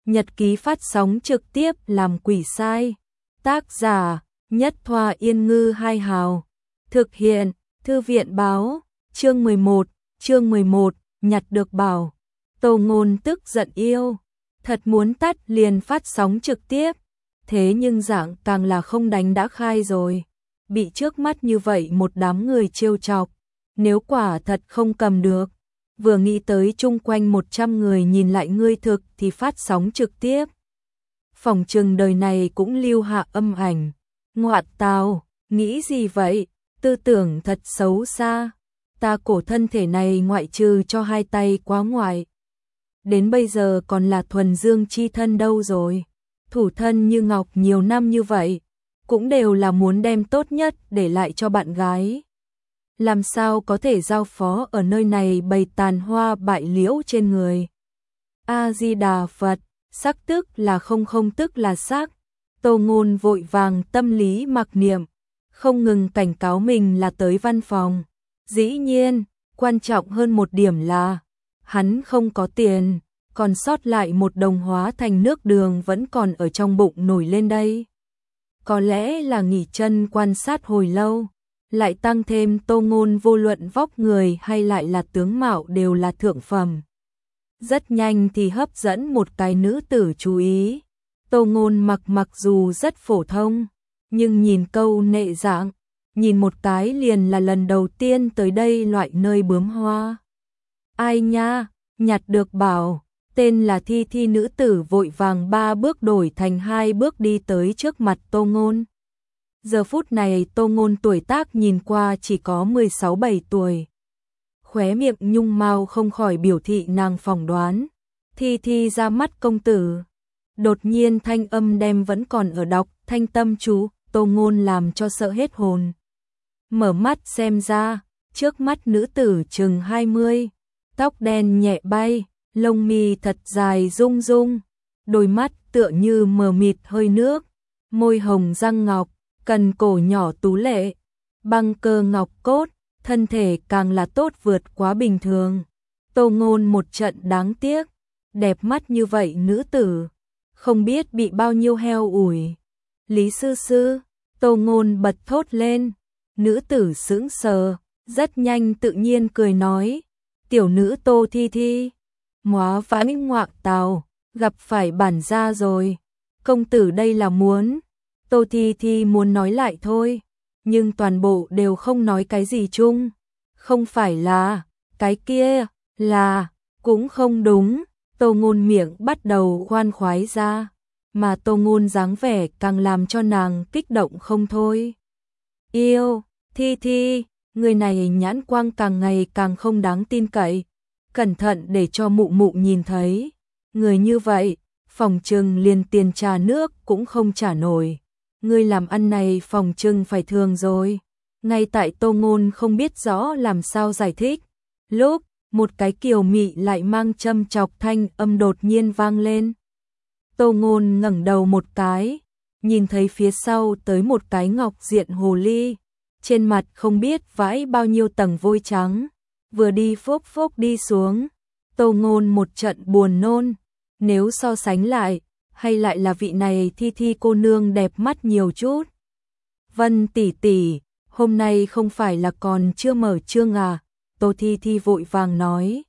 Nhật ký phát sóng trực tiếp làm quỷ sai. Tác giả Nhất Thoa Yên Ngư Hai Hào. Thực hiện Thư viện Báo. Chương 11, nhặt được bảo. Tô Ngôn tức giận yêu. Thật muốn tắt liền phát sóng trực tiếp. Thế nhưng dạng càng là không đánh đã khai rồi. Bị trước mắt như vậy một đám người trêu chọc. Nếu quả thật không cầm được. Vừa nghĩ tới chung quanh 100 người nhìn lại ngươi thực thì phát sóng trực tiếp. Phỏng chừng đời này cũng lưu hạ âm ảnh. Ngoạn tào, nghĩ gì vậy? Tư tưởng thật xấu xa. Ta cổ thân thể này ngoại trừ cho hai tay quá ngoại. Đến bây giờ còn là thuần dương chi thân đâu rồi. Thủ thân như ngọc nhiều năm như vậy. Cũng đều là muốn đem tốt nhất để lại cho bạn gái. Làm sao có thể giao phó ở nơi này bày tàn hoa bại liễu trên người. A-di-đà Phật, sắc tức là không tức là sắc. Tô Ngôn vội vàng tâm lý mặc niệm, không ngừng cảnh cáo mình là tới văn phòng. Dĩ nhiên, quan trọng hơn một điểm là, hắn không có tiền, còn sót lại một đồng hóa thành nước đường vẫn còn ở trong bụng nổi lên đây. Có lẽ là nghỉ chân quan sát hồi lâu. Lại tăng thêm Tô Ngôn vô luận vóc người hay lại là tướng mạo đều là thượng phẩm. Rất nhanh thì hấp dẫn một cái nữ tử chú ý. Tô Ngôn mặc dù rất phổ thông, nhưng nhìn câu nệ dạng, nhìn một cái liền là lần đầu tiên tới đây loại nơi bướm hoa. Ai nha, nhặt được bảo, tên là Thi nữ tử vội vàng 3 bước đổi thành 2 bước đi tới trước mặt Tô Ngôn. Giờ phút này Tô Ngôn tuổi tác nhìn qua chỉ có 16-17 tuổi. Khóe miệng nhung mao không khỏi biểu thị nàng phỏng đoán. Thi ra mắt công tử. Đột nhiên thanh âm đem vẫn còn ở đọc thanh tâm chú, Tô Ngôn làm cho sợ hết hồn. Mở mắt xem ra, trước mắt nữ tử chừng 20, tóc đen nhẹ bay, lông mi thật dài rung rung, đôi mắt tựa như mờ mịt hơi nước, môi hồng răng ngọc. Cần cổ nhỏ tú lệ, băng cơ ngọc cốt, thân thể càng là tốt vượt quá bình thường. Tô Ngôn một trận đáng tiếc, đẹp mắt như vậy nữ tử, không biết bị bao nhiêu heo ủi. Lý sư, Tô Ngôn bật thốt lên, nữ tử sững sờ, rất nhanh tự nhiên cười nói, tiểu nữ Tô Thi. Móa vãn ngoạn tào, gặp phải bản gia rồi, công tử đây là muốn. Tô Thi muốn nói lại thôi, nhưng toàn bộ đều không nói cái gì chung. Không phải là, cái kia, là, cũng không đúng. Tô Ngôn miệng bắt đầu khoan khoái ra, mà Tô Ngôn dáng vẻ càng làm cho nàng kích động không thôi. Yêu, Thi, người này nhãn quang càng ngày càng không đáng tin cậy. Cẩn thận để cho mụ nhìn thấy. Người như vậy, phòng trừng liền tiền trà nước cũng không trả nổi. Ngươi làm ăn này phòng trừng phải thường rồi. Ngay tại Tô Ngôn không biết rõ làm sao giải thích. Lúc, một cái kiều mị lại mang châm chọc thanh âm đột nhiên vang lên. Tô Ngôn ngẩng đầu một cái, nhìn thấy phía sau tới một cái ngọc diện hồ ly. Trên mặt không biết vãi bao nhiêu tầng vôi trắng. Vừa đi phốc đi xuống. Tô Ngôn một trận buồn nôn. Nếu so sánh lại, hay lại là vị này Thi cô nương đẹp mắt nhiều chút. Vân tỷ, hôm nay không phải là còn chưa mở chương à? Tô Thi vội vàng nói.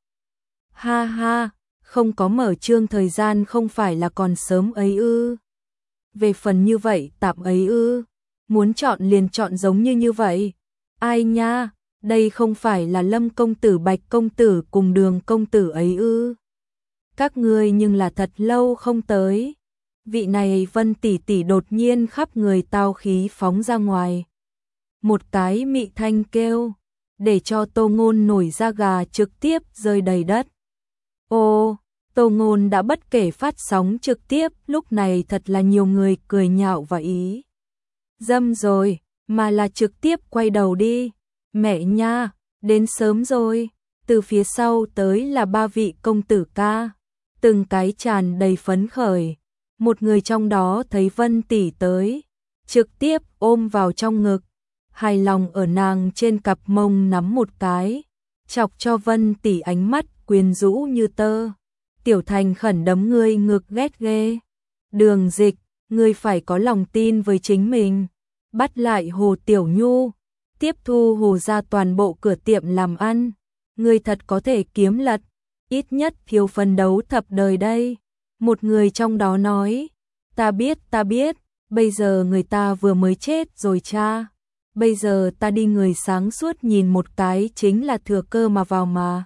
Ha, không có mở chương thời gian không phải là còn sớm ấy ư? Về phần như vậy tạm ấy ư? Muốn chọn liền chọn giống như vậy. Ai nha, đây không phải là Lâm công tử Bạch công tử cùng Đường công tử ấy ư? Các ngươi nhưng là thật lâu không tới. Vị này Vân tỷ đột nhiên khắp người tao khí phóng ra ngoài. Một cái mị thanh kêu, để cho Tô Ngôn nổi da gà trực tiếp rơi đầy đất. Ô, Tô Ngôn đã bất kể phát sóng trực tiếp, lúc này thật là nhiều người cười nhạo và ý. Dâm rồi, mà là trực tiếp quay đầu đi. Mẹ nha, đến sớm rồi. Từ phía sau tới là 3 vị công tử ca, từng cái tràn đầy phấn khởi. Một người trong đó thấy Vân tỷ tới, trực tiếp ôm vào trong ngực, hài lòng ở nàng trên cặp mông nắm một cái, chọc cho Vân tỷ ánh mắt quyến rũ như tơ. Tiểu Thành khẩn đấm ngươi ngực ghét ghê. Đường Dịch, ngươi phải có lòng tin với chính mình. Bắt lại Hồ Tiểu Nhu, tiếp thu Hồ ra toàn bộ cửa tiệm làm ăn. Ngươi thật có thể kiếm lật, ít nhất thiếu phấn đấu thập đời đây. Một người trong đó nói, ta biết, bây giờ người ta vừa mới chết rồi cha. Bây giờ ta đi người sáng suốt nhìn một cái chính là thừa cơ mà vào mà.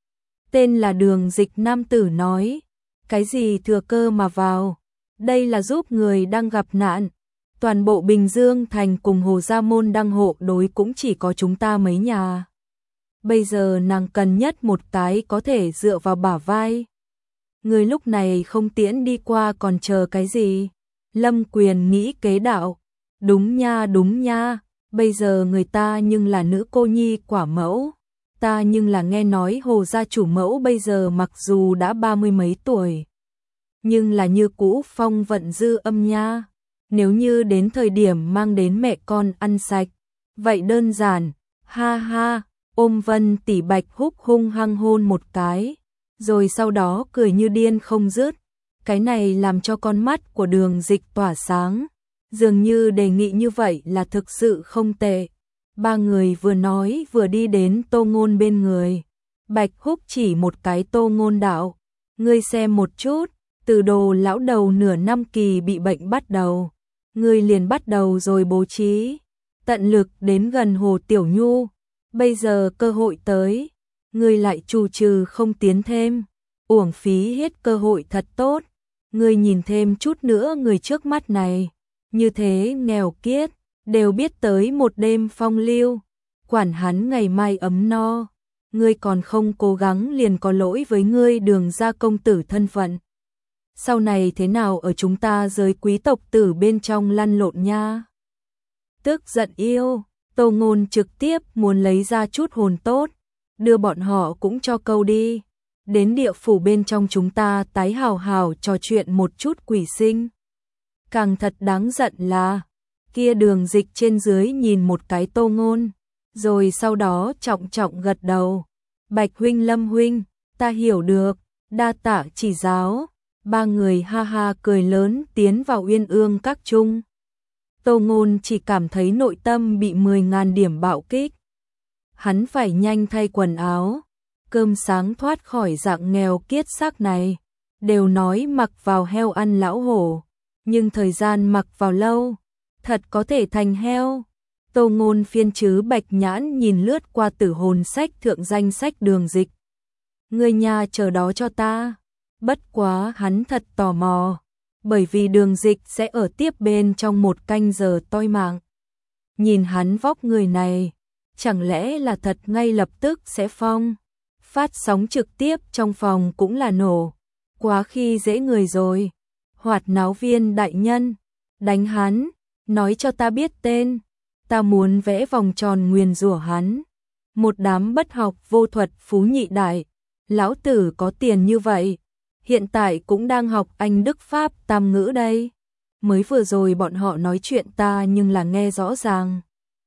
Tên là Đường Dịch nam tử nói, cái gì thừa cơ mà vào, đây là giúp người đang gặp nạn. Toàn bộ Bình Dương thành cùng Hồ Gia Môn đăng hộ đối cũng chỉ có chúng ta mấy nhà. Bây giờ nàng cần nhất một cái có thể dựa vào bả vai. Người lúc này không tiễn đi qua còn chờ cái gì? Lâm Quyền nghĩ kế đạo. Đúng nha, bây giờ người ta nhưng là nữ cô nhi quả mẫu. Ta nhưng là nghe nói Hồ gia chủ mẫu bây giờ mặc dù đã 30 mấy tuổi, nhưng là như cũ phong vận dư âm nha. Nếu như đến thời điểm mang đến mẹ con ăn sạch, vậy đơn giản, ha ha, ôm Vân tỷ Bạch Húc hung hăng hôn một cái, rồi sau đó cười như điên không dứt. Cái này làm cho con mắt của Đường Dịch tỏa sáng, dường như đề nghị như vậy là thực sự không tệ. Ba người vừa nói vừa đi đến Tô Ngôn bên người. Bạch Húc chỉ một cái Tô Ngôn đạo, ngươi xem một chút, từ đồ lão đầu nửa năm kỳ bị bệnh bắt đầu, ngươi liền bắt đầu rồi bố trí, tận lực đến gần Hồ Tiểu Nhu, bây giờ cơ hội tới, ngươi lại trù trừ không tiến thêm, uổng phí hết cơ hội thật tốt, ngươi nhìn thêm chút nữa người trước mắt này, như thế nghèo kiết, đều biết tới một đêm phong lưu, quản hắn ngày mai ấm no, ngươi còn không cố gắng liền có lỗi với ngươi Đường gia công tử thân phận. Sau này thế nào ở chúng ta giới quý tộc tử bên trong lăn lộn nha. Tức giận yêu, Tô Ngôn trực tiếp muốn lấy ra chút hồn tốt, đưa bọn họ cũng cho câu đi. Đến địa phủ bên trong chúng ta tái hào hào trò chuyện một chút quỷ sinh. Càng thật đáng giận là, kia Đường Dịch trên dưới nhìn một cái Tô Ngôn, rồi sau đó trọng trọng gật đầu. Bạch huynh Lâm huynh, ta hiểu được, đa tạ chỉ giáo. Ba người ha ha cười lớn tiến vào Uyên Ương các chung. Tô Ngôn chỉ cảm thấy nội tâm bị 10.000 điểm bạo kích. Hắn phải nhanh thay quần áo, cơm sáng thoát khỏi dạng nghèo kiết xác này. Đều nói mặc vào heo ăn lão hổ, nhưng thời gian mặc vào lâu, thật có thể thành heo. Tô Ngôn phiên chứ bạch nhãn nhìn lướt qua tử hồn sách thượng danh sách Đường Dịch. Ngươi nhà chờ đó cho ta. Bất quá hắn thật tò mò, bởi vì Đường Dịch sẽ ở tiếp bên trong một canh giờ toi mạng. Nhìn hắn vóc người này, chẳng lẽ là thật ngay lập tức sẽ phong. Phát sóng trực tiếp trong phòng cũng là nổ, quá khi dễ người rồi. Hoạt náo viên đại nhân, đánh hắn, nói cho ta biết tên, ta muốn vẽ vòng tròn nguyền rủa hắn. Một đám bất học vô thuật phú nhị đại, lão tử có tiền như vậy, hiện tại cũng đang học Anh Đức Pháp tam ngữ đây. Mới vừa rồi bọn họ nói chuyện ta nhưng là nghe rõ ràng.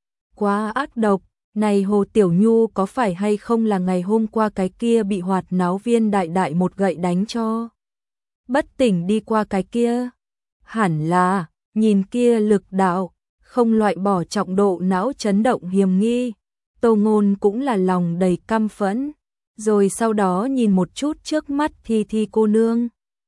Quá ác độc, này Hồ Tiểu Nhu có phải hay không là ngày hôm qua cái kia bị hoạt náo viên đại đại một gậy đánh cho bất tỉnh đi qua cái kia? Hẳn là, nhìn kia lực đạo, không loại bỏ trọng độ não chấn động hiểm nghi. Tô Ngôn cũng là lòng đầy căm phẫn, rồi sau đó nhìn một chút trước mắt Thi Thi cô nương.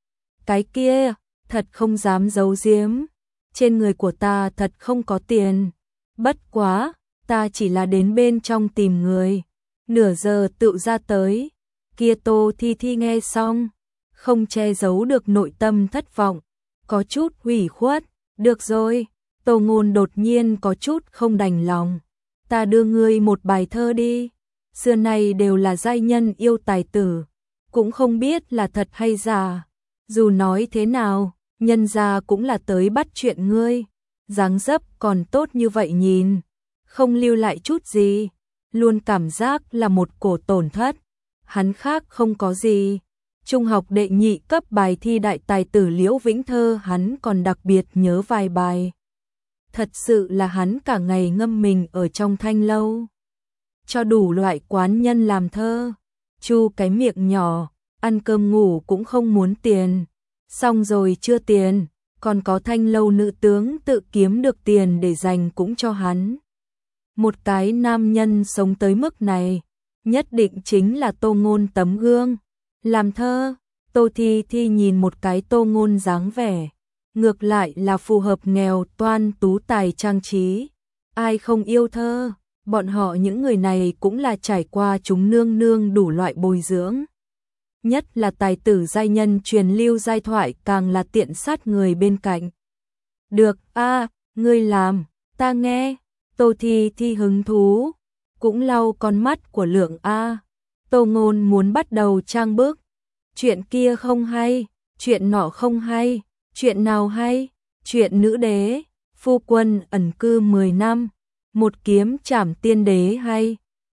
Cái kia, thật không dám giấu giếm, trên người của ta thật không có tiền, bất quá, ta chỉ là đến bên trong tìm người, nửa giờ tự ra tới. Kia Tô Thi Thi nghe xong, không che giấu được nội tâm thất vọng, có chút hủy khuất. Được rồi, Tô Ngôn đột nhiên có chút không đành lòng, ta đưa ngươi một bài thơ đi. Xưa nay đều là giai nhân yêu tài tử, cũng không biết là thật hay giả. Dù nói thế nào, nhân gia cũng là tới bắt chuyện ngươi, dáng dấp còn tốt như vậy nhìn, không lưu lại chút gì, luôn cảm giác là một cổ tổn thất. Hắn khác không có gì. Trung học đệ nhị cấp bài thi đại tài tử Liễu Vĩnh Thơ hắn còn đặc biệt nhớ vài bài. Thật sự là hắn cả ngày ngâm mình ở trong thanh lâu, cho đủ loại quán nhân làm thơ. Chu cái miệng nhỏ, ăn cơm ngủ cũng không muốn tiền. Xong rồi chưa tiền, còn có Thanh Lâu nữ tướng tự kiếm được tiền để dành cũng cho hắn. Một cái nam nhân sống tới mức này, nhất định chính là Tô Ngôn tấm gương. Làm thơ, Tô Thi Thi nhìn một cái Tô Ngôn dáng vẻ, ngược lại là phù hợp nghèo toan tú tài trang trí. Ai không yêu thơ, bọn họ những người này cũng là trải qua chúng nương nương đủ loại bồi dưỡng. Nhất là tài tử giai nhân truyền lưu giai thoại càng là tiện sát người bên cạnh. Được a, ngươi làm, ta nghe. Tô Thi Thi hứng thú, cũng lau con mắt của Lượng A. Tô Ngôn muốn bắt đầu trang bức. Chuyện kia không hay, chuyện nọ không hay, chuyện nào hay? Chuyện nữ đế, phu quân ẩn cư 10 năm, một kiếm trảm tiên đế hay?